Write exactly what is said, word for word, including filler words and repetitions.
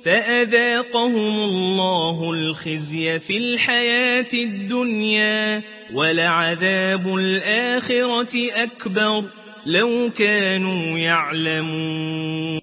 فأذاقهم الله الخزي في الحياة الدنيا ولعذاب الآخرة أكبر لو كانوا يعلمون.